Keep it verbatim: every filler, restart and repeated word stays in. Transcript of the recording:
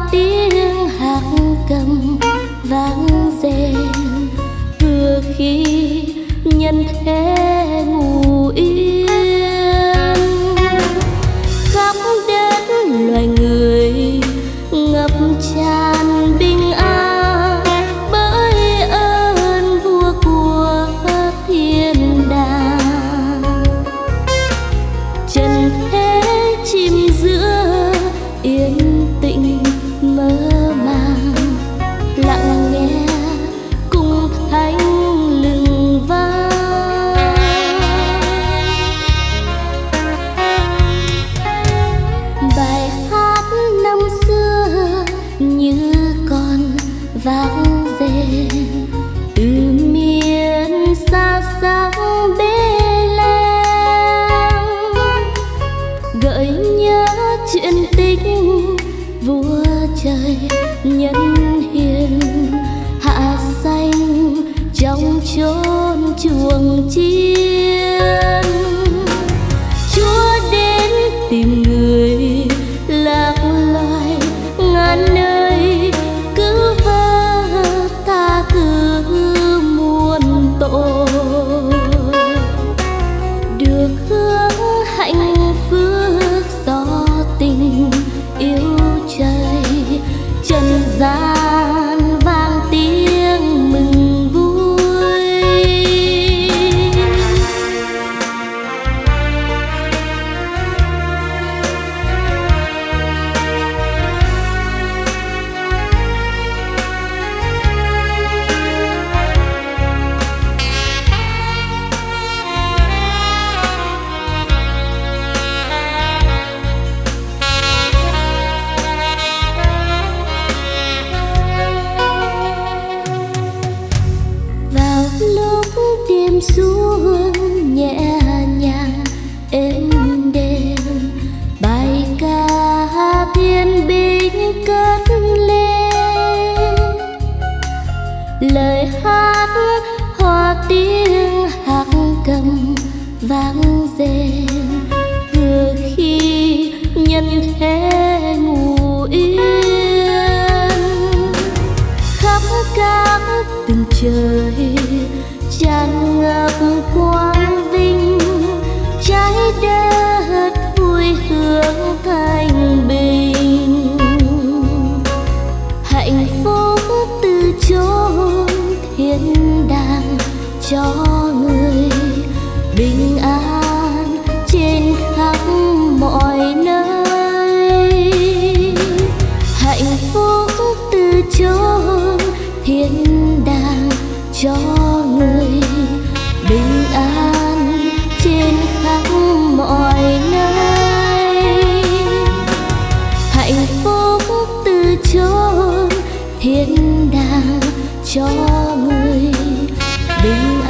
tiếng hạc cầm vang rền, vừa khi nhân thế ngủ yên. Khắp đất loài người ngập tràn bình an, bởi ơn vua của thiên đàng. Trần thế chìm giữa yên tĩnh mơ màng, lặng nghe cùng thánh lừng vang. Bài hát năm xưa như còn vang rền từ miền xa xăm Bê-lem, gợi nhớ chuyện tích vua trời nhân hiền hạ sanh trong chốn chuồng chiên. Chúa đến tìm người lạc loài ngàn nơi, cứu vớt tha thứ muôn tội, được hướng hạnh phước do tình yêu trời. Trần gian vang tiếng mừng vui, đêm xuống nhẹ nhàng êm đềm, bài ca thiên binh cất lên. Lời hát hòa tiếng hạc cầm vang rền, vừa khi nhân thế ngủ yên. Khắp các từng trời tràn ngập quang vinh, trái đất vui hưởng thanh bình. Hạnh phúc từ chốn thiên đàng cho người, bình an trên khắp mọi nơi. Hạnh phúc từ chốn thiên đàng cho người, bình an trên khắp mọi nơi. Hạnh phúc từ chốn thiên đàng cho người, bình